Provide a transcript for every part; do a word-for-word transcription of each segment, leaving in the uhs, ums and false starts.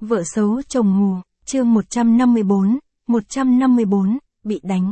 Vợ xấu chồng mù, chương một trăm năm mươi bốn, một trăm năm mươi bốn, bị đánh.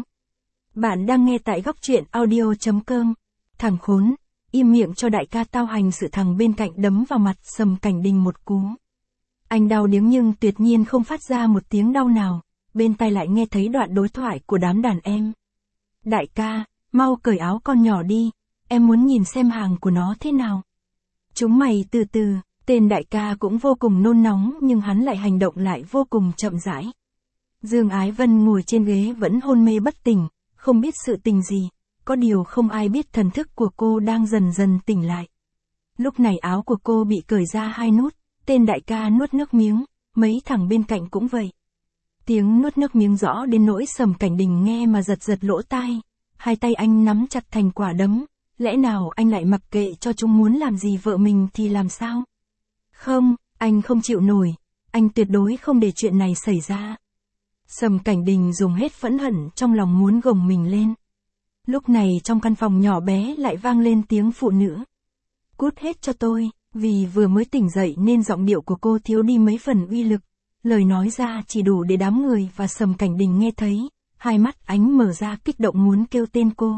Bạn đang nghe tại góc truyện audio chấm com. Thằng khốn, im miệng cho đại ca tao hành sự. Thằng bên cạnh đấm vào mặt Sầm Cảnh Đình một cú. Anh đau điếng nhưng tuyệt nhiên không phát ra một tiếng đau nào, bên tai lại nghe thấy đoạn đối thoại của đám đàn em. Đại ca, mau cởi áo con nhỏ đi, em muốn nhìn xem hàng của nó thế nào. Chúng mày từ từ. Tên đại ca cũng vô cùng nôn nóng nhưng hắn lại hành động lại vô cùng chậm rãi. Dương Ái Vân ngồi trên ghế vẫn hôn mê bất tỉnh, không biết sự tình gì, có điều không ai biết thần thức của cô đang dần dần tỉnh lại. Lúc này áo của cô bị cởi ra hai nút, tên đại ca nuốt nước miếng, mấy thằng bên cạnh cũng vậy. Tiếng nuốt nước miếng rõ đến nỗi Sầm Cảnh Đình nghe mà giật giật lỗ tai, hai tay anh nắm chặt thành quả đấm, lẽ nào anh lại mặc kệ cho chúng muốn làm gì vợ mình thì làm sao? Không, anh không chịu nổi, anh tuyệt đối không để chuyện này xảy ra. Sầm Cảnh Đình dùng hết phẫn hận trong lòng muốn gồng mình lên. Lúc này trong căn phòng nhỏ bé lại vang lên tiếng phụ nữ. Cút hết cho tôi, vì vừa mới tỉnh dậy nên giọng điệu của cô thiếu đi mấy phần uy lực. Lời nói ra chỉ đủ để đám người và Sầm Cảnh Đình nghe thấy, hai mắt ánh mở ra kích động muốn kêu tên cô.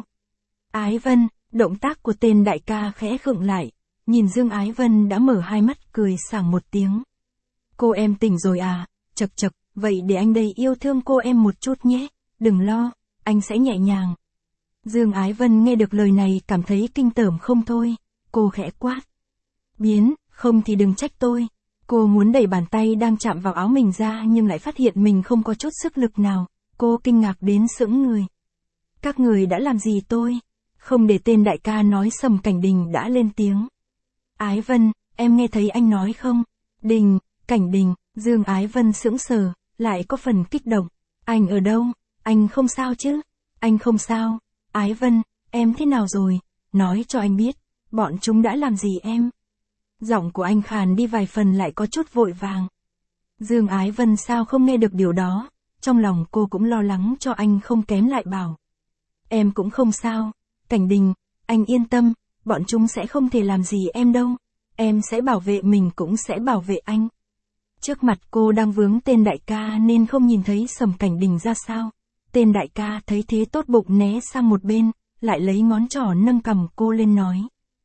Ái Vân, động tác của tên đại ca khẽ khựng lại. Nhìn Dương Ái Vân đã mở hai mắt cười sảng một tiếng. Cô em tỉnh rồi à, chật chật, vậy để anh đây yêu thương cô em một chút nhé, đừng lo, anh sẽ nhẹ nhàng. Dương Ái Vân nghe được lời này cảm thấy kinh tởm không thôi, cô khẽ quát. Biến, không thì đừng trách tôi. Cô muốn đẩy bàn tay đang chạm vào áo mình ra nhưng lại phát hiện mình không có chút sức lực nào, cô kinh ngạc đến sững người. Các người đã làm gì tôi? Không để tên đại ca nói Sầm Cảnh Đình đã lên tiếng. Ái Vân, em nghe thấy anh nói không? Đình, Cảnh Đình, Dương Ái Vân sững sờ, lại có phần kích động. Anh ở đâu? Anh không sao chứ? Anh không sao. Ái Vân, em thế nào rồi? Nói cho anh biết, bọn chúng đã làm gì em? Giọng của anh khàn đi vài phần lại có chút vội vàng. Dương Ái Vân sao không nghe được điều đó, trong lòng cô cũng lo lắng cho anh không kém lại bảo. Em cũng không sao, Cảnh Đình, anh yên tâm. Bọn chúng sẽ không thể làm gì em đâu, em sẽ bảo vệ mình cũng sẽ bảo vệ anh. Trước mặt cô đang vướng tên đại ca nên không nhìn thấy Sầm Cảnh Đình ra sao. Tên đại ca thấy thế tốt bụng né sang một bên, lại lấy ngón trỏ nâng cằm cô lên nói.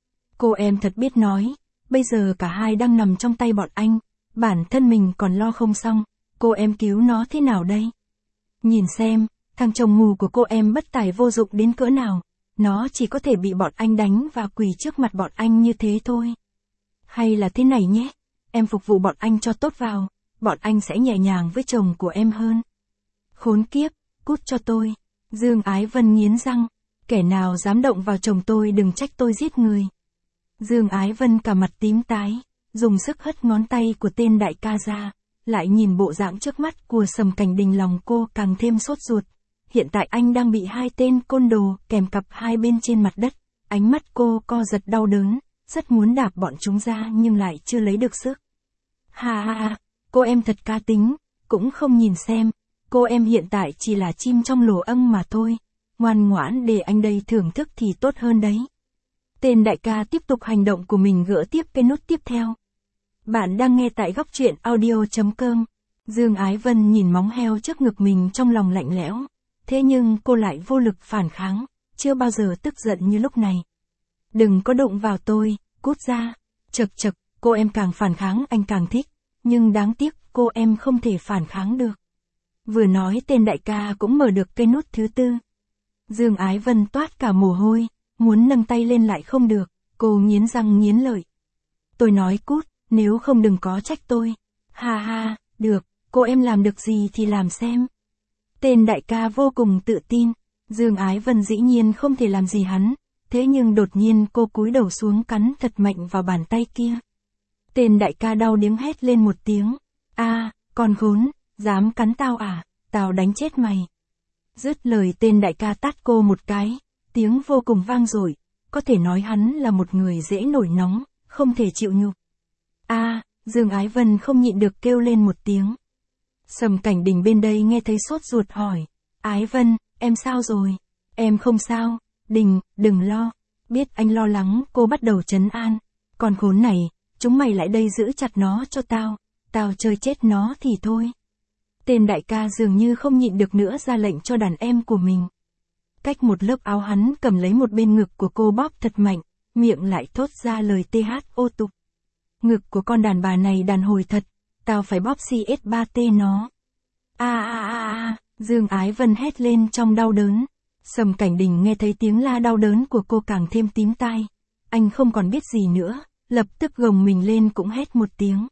Cô em thật biết nói, bây giờ cả hai đang nằm trong tay bọn anh, bản thân mình còn lo không xong, cô em cứu nó thế nào đây? Nhìn xem, thằng chồng mù của cô em bất tài vô dụng đến cỡ nào. Nó chỉ có thể bị bọn anh đánh và quỳ trước mặt bọn anh như thế thôi. Hay là thế này nhé, em phục vụ bọn anh cho tốt vào, bọn anh sẽ nhẹ nhàng với chồng của em hơn. Khốn kiếp, cút cho tôi. Dương Ái Vân nghiến răng, kẻ nào dám động vào chồng tôi đừng trách tôi giết người. Dương Ái Vân cả mặt tím tái, dùng sức hất ngón tay của tên đại ca ra, lại nhìn bộ dạng trước mắt của Sầm Cảnh Đình lòng cô càng thêm sốt ruột. Hiện tại anh đang bị hai tên côn đồ kèm cặp hai bên trên mặt đất, ánh mắt cô co giật đau đớn, rất muốn đạp bọn chúng ra nhưng lại chưa lấy được sức. Ha ha ha, cô em thật cá tính, cũng không nhìn xem, cô em hiện tại chỉ là chim trong lồ ong mà thôi, ngoan ngoãn để anh đây thưởng thức thì tốt hơn đấy. Tên đại ca tiếp tục hành động của mình gỡ tiếp cái nút tiếp theo. Bạn đang nghe tại góc truyện audio chấm com. Dương Ái Vân nhìn móng heo trước ngực mình trong lòng lạnh lẽo. Thế nhưng cô lại vô lực phản kháng, chưa bao giờ tức giận như lúc này. Đừng có đụng vào tôi, cút ra. Chật chật, cô em càng phản kháng anh càng thích, nhưng đáng tiếc cô em không thể phản kháng được. Vừa nói tên đại ca cũng mở được cây nút thứ tư. Dương Ái Vân toát cả mồ hôi, muốn nâng tay lên lại không được, cô nghiến răng nghiến lợi. Tôi nói cút, nếu không đừng có trách tôi. Ha ha, được, cô em làm được gì thì làm xem. Tên đại ca vô cùng tự tin, Dương Ái Vân dĩ nhiên không thể làm gì hắn, thế nhưng đột nhiên cô cúi đầu xuống cắn thật mạnh vào bàn tay kia. Tên đại ca đau điếng hét lên một tiếng, a, con khốn, dám cắn tao à, tao đánh chết mày. Dứt lời tên đại ca tát cô một cái, tiếng vô cùng vang dội, có thể nói hắn là một người dễ nổi nóng, không thể chịu nhục. A, Dương Ái Vân không nhịn được kêu lên một tiếng. Sầm Cảnh Đình bên đây nghe thấy sốt ruột hỏi, Ái Vân, em sao rồi? Em không sao, Đình, đừng lo. Biết anh lo lắng, cô bắt đầu trấn an. Con khốn này, chúng mày lại đây giữ chặt nó cho tao. tao chơi chết nó thì thôi. Tên đại ca dường như không nhịn được nữa ra lệnh cho đàn em của mình. Cách một lớp áo hắn cầm lấy một bên ngực của cô bóp thật mạnh, miệng lại thốt ra lời tê hát ô tục. Ngực của con đàn bà này đàn hồi thật, tao phải bóp xê ét ba tê nó. A a a a, Dương Ái Vân hét lên trong đau đớn. Sầm Cảnh Đình nghe thấy tiếng la đau đớn của cô càng thêm tím tai. Anh không còn biết gì nữa, lập tức gồng mình lên cũng hét một tiếng.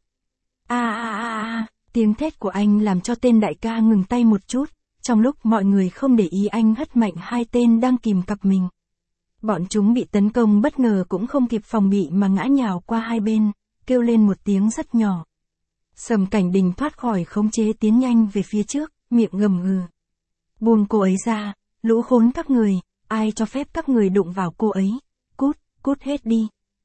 A a a a, tiếng thét của anh làm cho tên đại ca ngừng tay một chút, trong lúc mọi người không để ý anh hất mạnh hai tên đang kìm cặp mình. Bọn chúng bị tấn công bất ngờ cũng không kịp phòng bị mà ngã nhào qua hai bên, kêu lên một tiếng rất nhỏ. Sầm Cảnh Đình thoát khỏi khống chế tiến nhanh về phía trước, miệng gầm gừ. Buông cô ấy ra, lũ khốn các người, ai cho phép các người đụng vào cô ấy, cút, cút hết đi.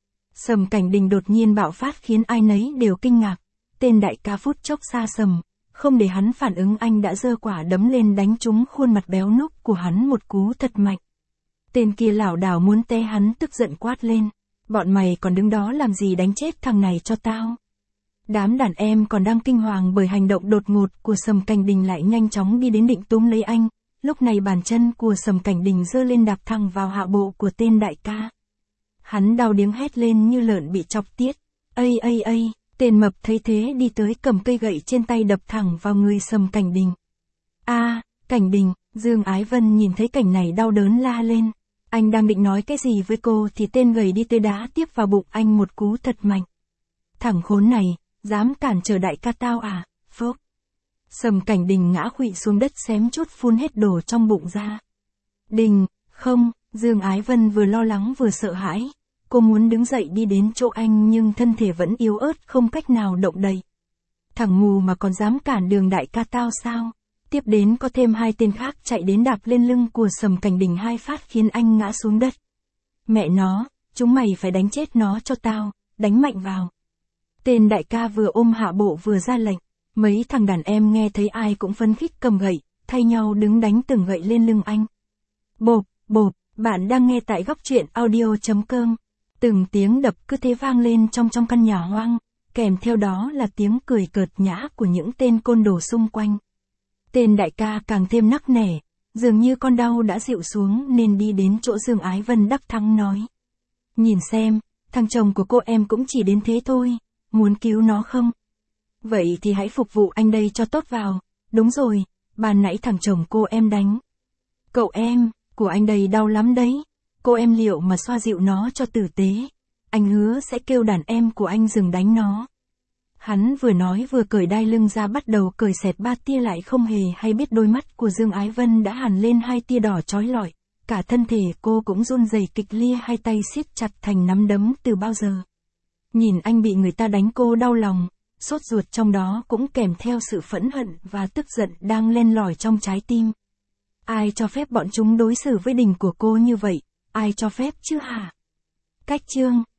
Sầm Cảnh Đình đột nhiên bạo phát khiến ai nấy đều kinh ngạc, tên đại ca phút chốc xa sầm, không để hắn phản ứng anh đã giơ quả đấm lên đánh trúng khuôn mặt béo núc của hắn một cú thật mạnh. Tên kia lảo đảo muốn té hắn tức giận quát lên, bọn mày còn đứng đó làm gì đánh chết thằng này cho tao. Đám đàn em còn đang kinh hoàng bởi hành động đột ngột của Sầm Cảnh Đình lại nhanh chóng đi đến định túm lấy anh, lúc này bàn chân của Sầm Cảnh Đình giơ lên đạp thẳng vào hạ bộ của tên đại ca. Hắn đau điếng hét lên như lợn bị chọc tiết, ây ây ây, tên mập thấy thế đi tới cầm cây gậy trên tay đập thẳng vào người Sầm Cảnh Đình. A, Cảnh Đình, Dương Ái Vân nhìn thấy cảnh này đau đớn la lên, anh đang định nói cái gì với cô thì tên gầy đi tới đá tiếp vào bụng anh một cú thật mạnh. Thằng khốn này, dám cản trở đại ca tao à, phốc. Sầm Cảnh Đình ngã khuỵu xuống đất xém chút phun hết đồ trong bụng ra. Đình, không, Dương Ái Vân vừa lo lắng vừa sợ hãi. Cô muốn đứng dậy đi đến chỗ anh nhưng thân thể vẫn yếu ớt không cách nào động đậy. Thằng mù mà còn dám cản đường đại ca tao sao? Tiếp đến có thêm hai tên khác chạy đến đạp lên lưng của Sầm Cảnh Đình hai phát khiến anh ngã xuống đất. Mẹ nó, chúng mày phải đánh chết nó cho tao, đánh mạnh vào. Tên đại ca vừa ôm hạ bộ vừa ra lệnh, mấy thằng đàn em nghe thấy ai cũng phấn khích cầm gậy, thay nhau đứng đánh từng gậy lên lưng anh. Bộp, bộp, bạn đang nghe tại góc truyện audio chấm com. Từng tiếng đập cứ thế vang lên trong trong căn nhà hoang, kèm theo đó là tiếng cười cợt nhã của những tên côn đồ xung quanh. Tên đại ca càng thêm nắc nẻ, dường như con đau đã dịu xuống nên đi đến chỗ Dương Ái Vân đắc thắng nói. Nhìn xem, thằng chồng của cô em cũng chỉ đến thế thôi, muốn cứu nó không? Vậy thì hãy phục vụ anh đây cho tốt vào, đúng rồi, ban nãy thằng chồng cô em đánh. Cậu em, của anh đây đau lắm đấy, cô em liệu mà xoa dịu nó cho tử tế, anh hứa sẽ kêu đàn em của anh dừng đánh nó. Hắn vừa nói vừa cởi đai lưng ra bắt đầu cởi xẹt ba tia lại không hề hay biết đôi mắt của Dương Ái Vân đã hằn lên hai tia đỏ chói lọi, cả thân thể cô cũng run rẩy kịch liệt hai tay siết chặt thành nắm đấm từ bao giờ. Nhìn anh bị người ta đánh cô đau lòng, sốt ruột trong đó cũng kèm theo sự phẫn hận và tức giận đang len lỏi trong trái tim. Ai cho phép bọn chúng đối xử với Đình của cô như vậy, ai cho phép chứ hả? Cách chương